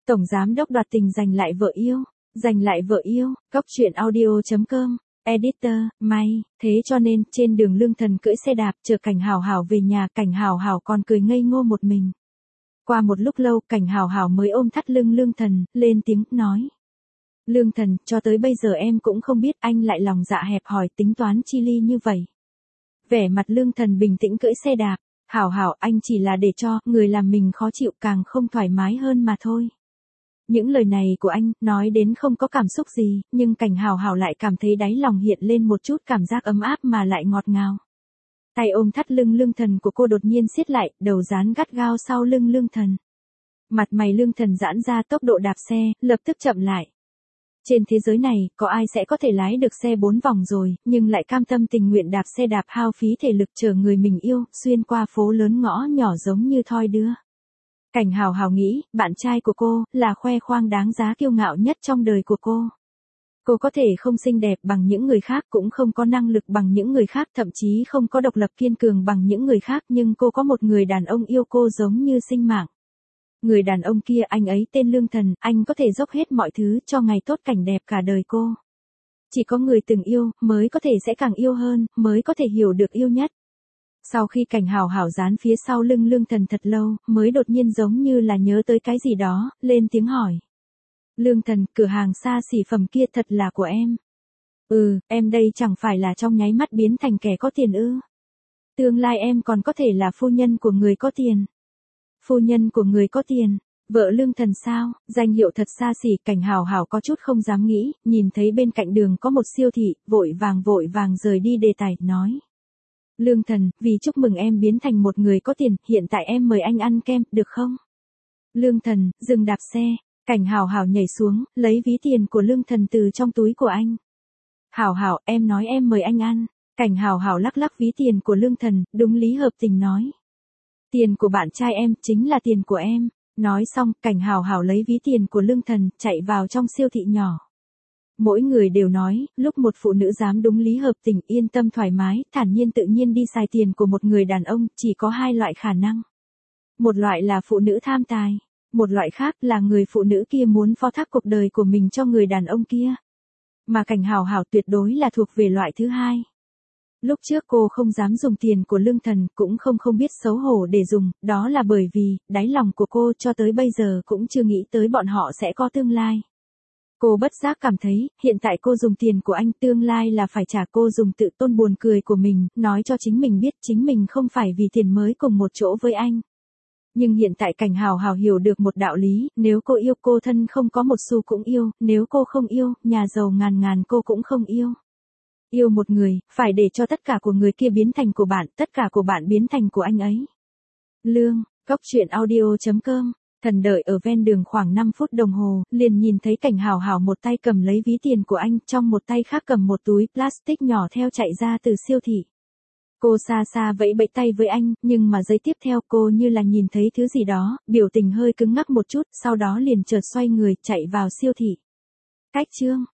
Tổng giám đốc đoạt tình giành lại vợ yêu. Giành lại vợ yêu, Cóc truyện audio.com, editor, May, thế cho nên, trên đường Lương Thần cưỡi xe đạp chờ Cảnh Hảo Hảo về nhà, Cảnh Hảo Hảo còn cười ngây ngô một mình. Qua một lúc lâu, Cảnh Hảo Hảo mới ôm thắt lưng Lương Thần, lên tiếng, nói. Lương Thần, cho tới bây giờ em cũng không biết anh lại lòng dạ hẹp hòi tính toán chi ly như vậy. Vẻ mặt Lương Thần bình tĩnh cưỡi xe đạp, Hảo Hảo anh chỉ là để cho người làm mình khó chịu càng không thoải mái hơn mà thôi. Những lời này của anh, nói đến không có cảm xúc gì, nhưng Cảnh Hảo Hảo lại cảm thấy đáy lòng hiện lên một chút cảm giác ấm áp mà lại ngọt ngào. Tay ôm thắt lưng Lương Thần của cô đột nhiên siết lại, đầu dán gắt gao sau lưng Lương Thần. Mặt mày Lương Thần giãn ra, tốc độ đạp xe, lập tức chậm lại. Trên thế giới này, có ai sẽ có thể lái được xe 4 vòng rồi, nhưng lại cam tâm tình nguyện đạp xe đạp hao phí thể lực chở người mình yêu, xuyên qua phố lớn ngõ nhỏ giống như thoi đưa. Cảnh Hảo Hảo nghĩ, bạn trai của cô, là khoe khoang đáng giá kiêu ngạo nhất trong đời của cô. Cô có thể không xinh đẹp bằng những người khác, cũng không có năng lực bằng những người khác, thậm chí không có độc lập kiên cường bằng những người khác, nhưng cô có một người đàn ông yêu cô giống như sinh mạng. Người đàn ông kia, anh ấy tên Lương Thần, anh có thể dốc hết mọi thứ cho ngày tốt cảnh đẹp cả đời cô. Chỉ có người từng yêu, mới có thể sẽ càng yêu hơn, mới có thể hiểu được yêu nhất. Sau khi Cảnh Hảo Hảo dán phía sau lưng Lương Thần thật lâu, mới đột nhiên giống như là nhớ tới cái gì đó, lên tiếng hỏi. Lương Thần, cửa hàng xa xỉ phẩm kia thật là của em. Em đây chẳng phải là trong nháy mắt biến thành kẻ có tiền ư? Tương lai em còn có thể là phu nhân của người có tiền. Phu nhân của người có tiền, vợ Lương Thần sao? Danh hiệu thật xa xỉ. Cảnh Hảo Hảo có chút không dám nghĩ, nhìn thấy bên cạnh đường có một siêu thị, vội vàng rời đi đề tài, nói. Lương Thần, vì chúc mừng em biến thành một người có tiền, hiện tại em mời anh ăn kem, được không? Lương Thần, dừng đạp xe. Cảnh Hảo Hảo nhảy xuống, lấy ví tiền của Lương Thần từ trong túi của anh. Hảo Hảo, em nói em mời anh ăn. Cảnh Hảo Hảo lắc ví tiền của Lương Thần, đúng lý hợp tình nói. Tiền của bạn trai em, chính là tiền của em. Nói xong, Cảnh Hảo Hảo lấy ví tiền của Lương Thần, chạy vào trong siêu thị nhỏ. Mỗi người đều nói, lúc một phụ nữ dám đúng lý hợp tình, yên tâm thoải mái, thản nhiên tự nhiên đi xài tiền của một người đàn ông, chỉ có hai loại khả năng. Một loại là phụ nữ tham tài, một loại khác là người phụ nữ kia muốn phó thác cuộc đời của mình cho người đàn ông kia. Mà Cảnh Hảo Hảo tuyệt đối là thuộc về loại thứ hai. Lúc trước cô không dám dùng tiền của Lương Thần, cũng không biết xấu hổ để dùng, đó là bởi vì, đáy lòng của cô cho tới bây giờ cũng chưa nghĩ tới bọn họ sẽ có tương lai. Cô bất giác cảm thấy, hiện tại cô dùng tiền của anh, tương lai là phải trả. Cô dùng tự tôn buồn cười của mình, nói cho chính mình biết chính mình không phải vì tiền mới cùng một chỗ với anh. Nhưng hiện tại Cảnh Hảo Hảo hiểu được một đạo lý, nếu cô yêu, cô thân không có một xu cũng yêu, nếu cô không yêu, nhà giàu ngàn cô cũng không yêu. Yêu một người, phải để cho tất cả của người kia biến thành của bạn, tất cả của bạn biến thành của anh ấy. Lương, Cóc truyện audio.com. Thần đợi ở ven đường khoảng 5 phút đồng hồ, liền nhìn thấy Cảnh Hảo Hảo một tay cầm lấy ví tiền của anh, trong một tay khác cầm một túi plastic nhỏ theo chạy ra từ siêu thị. Cô xa xa vẫy tay với anh, nhưng mà giây tiếp theo cô như là nhìn thấy thứ gì đó, biểu tình hơi cứng ngắc một chút, sau đó liền chợt xoay người chạy vào siêu thị. Cách chương